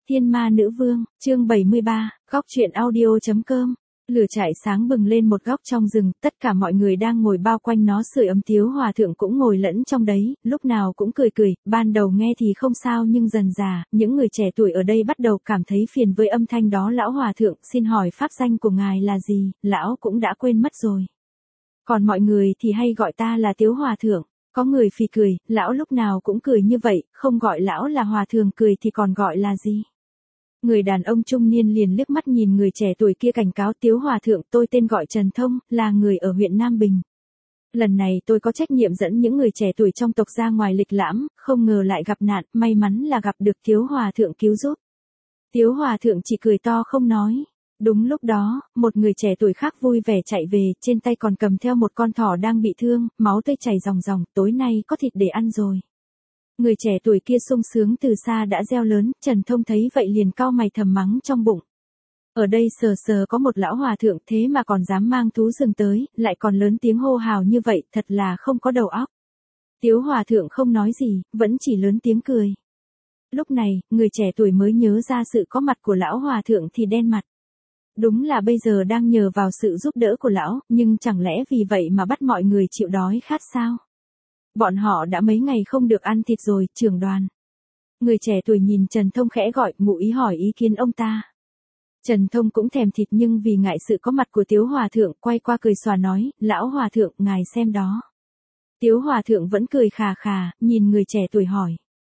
Thiên Ma Nữ Vương, chương 73, góc truyện audio.com. Lửa trại sáng bừng lên một góc trong rừng, tất cả mọi người đang ngồi bao quanh nó sưởi ấm. Tiếu Hòa Thượng cũng ngồi lẫn trong đấy, lúc nào cũng cười cười, ban đầu nghe thì không sao nhưng dần dà, những người trẻ tuổi ở đây bắt đầu cảm thấy phiền với âm thanh đó. Lão Hòa Thượng, xin hỏi pháp danh của ngài là gì? Lão cũng đã quên mất rồi. Còn mọi người thì hay gọi ta là Tiếu Hòa Thượng. Có người phì cười, lão lúc nào cũng cười như vậy, không gọi lão là Hòa Thượng cười thì còn gọi là gì? Người đàn ông trung niên liền liếc mắt nhìn người trẻ tuổi kia cảnh cáo. Tiếu Hòa Thượng, tôi tên gọi Trần Thông, là người ở huyện Nam Bình. Lần này tôi có trách nhiệm dẫn những người trẻ tuổi trong tộc ra ngoài lịch lãm, không ngờ lại gặp nạn, may mắn là gặp được Tiếu Hòa Thượng cứu giúp. Tiếu Hòa Thượng chỉ cười to không nói. Đúng lúc đó, một người trẻ tuổi khác vui vẻ chạy về, trên tay còn cầm theo một con thỏ đang bị thương, máu tươi chảy ròng ròng, tối nay có thịt để ăn rồi. Người trẻ tuổi kia sung sướng từ xa đã reo lớn. Trần Thông thấy vậy liền cau mày thầm mắng trong bụng. Ở đây sờ sờ có một lão hòa thượng thế mà còn dám mang thú rừng tới, lại còn lớn tiếng hô hào như vậy, thật là không có đầu óc. Tiếu Hòa Thượng không nói gì, vẫn chỉ lớn tiếng cười. Lúc này, người trẻ tuổi mới nhớ ra sự có mặt của lão hòa thượng thì đen mặt. Đúng là bây giờ đang nhờ vào sự giúp đỡ của lão, nhưng chẳng lẽ vì vậy mà bắt mọi người chịu đói khát sao? Bọn họ đã mấy ngày không được ăn thịt rồi, trưởng đoàn. Người trẻ tuổi nhìn Trần Thông khẽ gọi, ngụ ý hỏi ý kiến ông ta. Trần Thông cũng thèm thịt nhưng vì ngại sự có mặt của Tiếu Hòa Thượng, quay qua cười xòa nói, lão hòa thượng, ngài xem đó. Tiếu Hòa Thượng vẫn cười khà khà, nhìn người trẻ tuổi hỏi.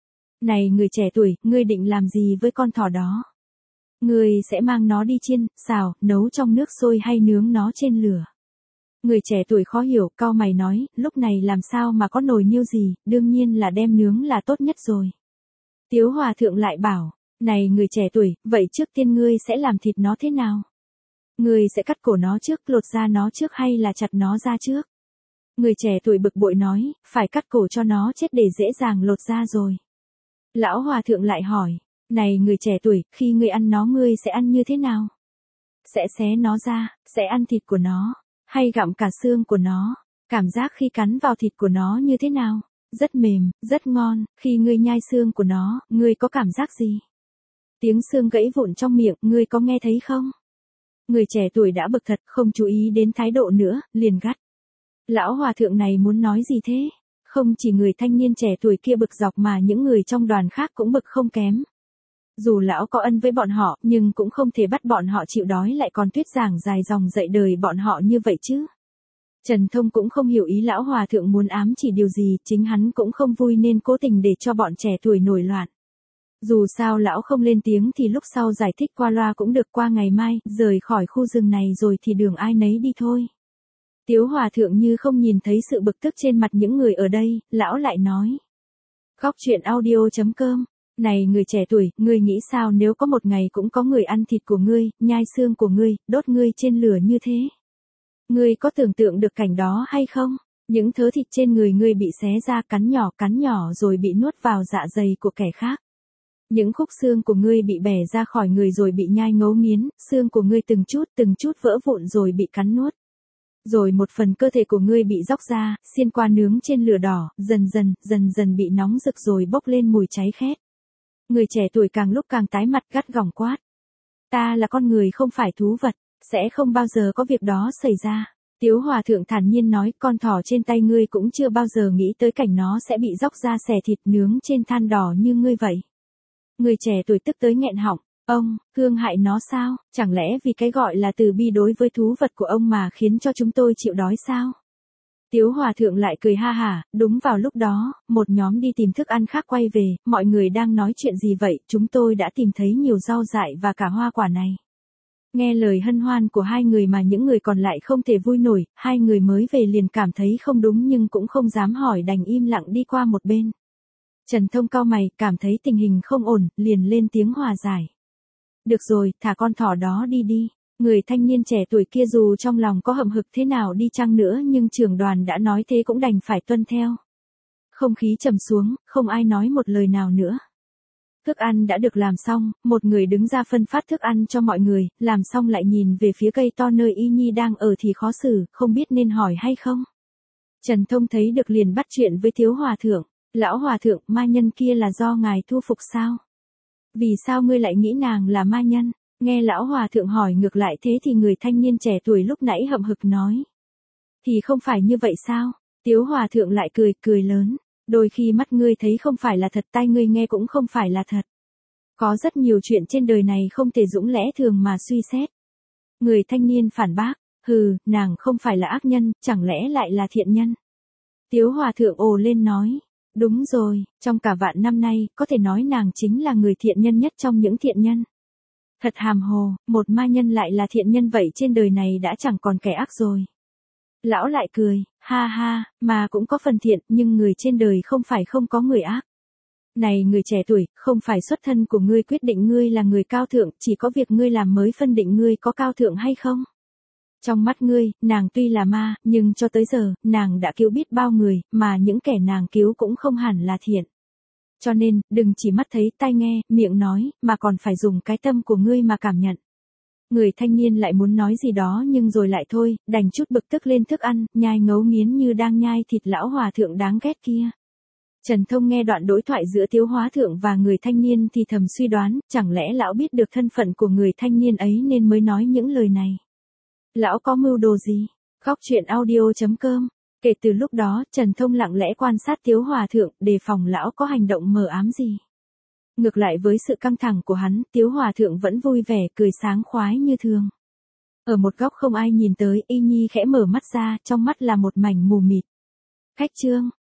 Này người trẻ tuổi, ngươi định làm gì với con thỏ đó? Ngươi sẽ mang nó đi chiên, xào, nấu trong nước sôi hay nướng nó trên lửa? Người trẻ tuổi khó hiểu, cau mày nói, lúc này làm sao mà có nồi niêu gì, đương nhiên là đem nướng là tốt nhất rồi. Tiếu Hòa Thượng lại bảo, này người trẻ tuổi, vậy trước tiên ngươi sẽ làm thịt nó thế nào? Ngươi sẽ cắt cổ nó trước, lột da nó trước hay là chặt nó ra trước? Người trẻ tuổi bực bội nói, phải cắt cổ cho nó chết để dễ dàng lột da rồi. Lão Hòa Thượng lại hỏi, này người trẻ tuổi, khi ngươi ăn nó ngươi sẽ ăn như thế nào? Sẽ xé nó ra, sẽ ăn thịt của nó, hay gặm cả xương của nó? Cảm giác khi cắn vào thịt của nó như thế nào? Rất mềm, rất ngon. Khi ngươi nhai xương của nó, ngươi có cảm giác gì? Tiếng xương gãy vụn trong miệng, ngươi có nghe thấy không? Người trẻ tuổi đã bực thật, không chú ý đến thái độ nữa, liền gắt. Lão Hòa Thượng này muốn nói gì thế? Không chỉ người thanh niên trẻ tuổi kia bực dọc mà những người trong đoàn khác cũng bực không kém. Dù lão có ân với bọn họ, nhưng cũng không thể bắt bọn họ chịu đói lại còn thuyết giảng dài dòng dạy đời bọn họ như vậy chứ. Trần Thông cũng không hiểu ý lão hòa thượng muốn ám chỉ điều gì, chính hắn cũng không vui nên cố tình để cho bọn trẻ tuổi nổi loạn. Dù sao lão không lên tiếng thì lúc sau giải thích qua loa cũng được, qua ngày mai, rời khỏi khu rừng này rồi thì đường ai nấy đi thôi. Tiếu Hòa Thượng như không nhìn thấy sự bực tức trên mặt những người ở đây, lão lại nói. Góc truyện audio.com. Này người trẻ tuổi, ngươi nghĩ sao nếu có một ngày cũng có người ăn thịt của ngươi, nhai xương của ngươi, đốt ngươi trên lửa như thế? Ngươi có tưởng tượng được cảnh đó hay không? Những thớ thịt trên người ngươi bị xé ra cắn nhỏ rồi bị nuốt vào dạ dày của kẻ khác. Những khúc xương của ngươi bị bẻ ra khỏi người rồi bị nhai ngấu nghiến, xương của ngươi từng chút vỡ vụn rồi bị cắn nuốt. Rồi một phần cơ thể của ngươi bị róc ra, xiên qua nướng trên lửa đỏ, dần dần bị nóng rực rồi bốc lên mùi cháy khét. Người trẻ tuổi càng lúc càng tái mặt gắt gỏng quát. Ta là con người không phải thú vật, sẽ không bao giờ có việc đó xảy ra. Tiếu Hòa Thượng thản nhiên nói, con thỏ trên tay ngươi cũng chưa bao giờ nghĩ tới cảnh nó sẽ bị róc ra xẻ thịt nướng trên than đỏ như ngươi vậy. Người trẻ tuổi tức tới nghẹn họng, ông, thương hại nó sao, chẳng lẽ vì cái gọi là từ bi đối với thú vật của ông mà khiến cho chúng tôi chịu đói sao? Tiếu Hòa Thượng lại cười ha hả, đúng vào lúc đó, một nhóm đi tìm thức ăn khác quay về, mọi người đang nói chuyện gì vậy, chúng tôi đã tìm thấy nhiều rau dại và cả hoa quả này. Nghe lời hân hoan của hai người mà những người còn lại không thể vui nổi, hai người mới về liền cảm thấy không đúng nhưng cũng không dám hỏi đành im lặng đi qua một bên. Trần Thông cau mày, cảm thấy tình hình không ổn, liền lên tiếng hòa giải. Được rồi, thả con thỏ đó đi đi. Người thanh niên trẻ tuổi kia dù trong lòng có hậm hực thế nào đi chăng nữa nhưng trưởng đoàn đã nói thế cũng đành phải tuân theo. Không khí trầm xuống, không ai nói một lời nào nữa. Thức ăn đã được làm xong, một người đứng ra phân phát thức ăn cho mọi người, làm xong lại nhìn về phía cây to nơi Y Nhi đang ở thì khó xử, không biết nên hỏi hay không. Trần Thông thấy được liền bắt chuyện với Tiếu Hòa Thượng. Lão Hòa Thượng, ma nhân kia là do ngài thu phục sao? Vì sao ngươi lại nghĩ nàng là ma nhân? Nghe lão hòa thượng hỏi ngược lại thế thì người thanh niên trẻ tuổi lúc nãy hậm hực nói. Thì không phải như vậy sao? Tiếu hòa thượng lại cười, cười lớn. Đôi khi mắt ngươi thấy không phải là thật, tai ngươi nghe cũng không phải là thật. Có rất nhiều chuyện trên đời này không thể dũng lẽ thường mà suy xét. Người thanh niên phản bác, hừ, nàng không phải là ác nhân, chẳng lẽ lại là thiện nhân? Tiếu hòa thượng ồ lên nói, đúng rồi, trong cả vạn năm nay, có thể nói nàng chính là người thiện nhân nhất trong những thiện nhân. Thật hàm hồ, một ma nhân lại là thiện nhân vậy trên đời này đã chẳng còn kẻ ác rồi. Lão lại cười, ha ha, mà cũng có phần thiện, nhưng người trên đời không phải không có người ác. Này người trẻ tuổi, không phải xuất thân của ngươi quyết định ngươi là người cao thượng, chỉ có việc ngươi làm mới phân định ngươi có cao thượng hay không. Trong mắt ngươi, nàng tuy là ma, nhưng cho tới giờ, nàng đã cứu biết bao người, mà những kẻ nàng cứu cũng không hẳn là thiện. Cho nên, đừng chỉ mắt thấy, tai nghe, miệng nói, mà còn phải dùng cái tâm của ngươi mà cảm nhận. Người thanh niên lại muốn nói gì đó nhưng rồi lại thôi, đành chút bực tức lên thức ăn, nhai ngấu nghiến như đang nhai thịt lão hòa thượng đáng ghét kia. Trần Thông nghe đoạn đối thoại giữa Tiếu Hóa Thượng và người thanh niên thì thầm suy đoán, chẳng lẽ lão biết được thân phận của người thanh niên ấy nên mới nói những lời này. Lão có mưu đồ gì? Góc truyện audio.com. Kể từ lúc đó, Trần Thông lặng lẽ quan sát Tiếu Hòa Thượng, đề phòng lão có hành động mờ ám gì. Ngược lại với sự căng thẳng của hắn, Tiếu Hòa Thượng vẫn vui vẻ, cười sáng khoái như thường. Ở một góc không ai nhìn tới, Y Nhi khẽ mở mắt ra, trong mắt là một mảnh mù mịt. Khách trương,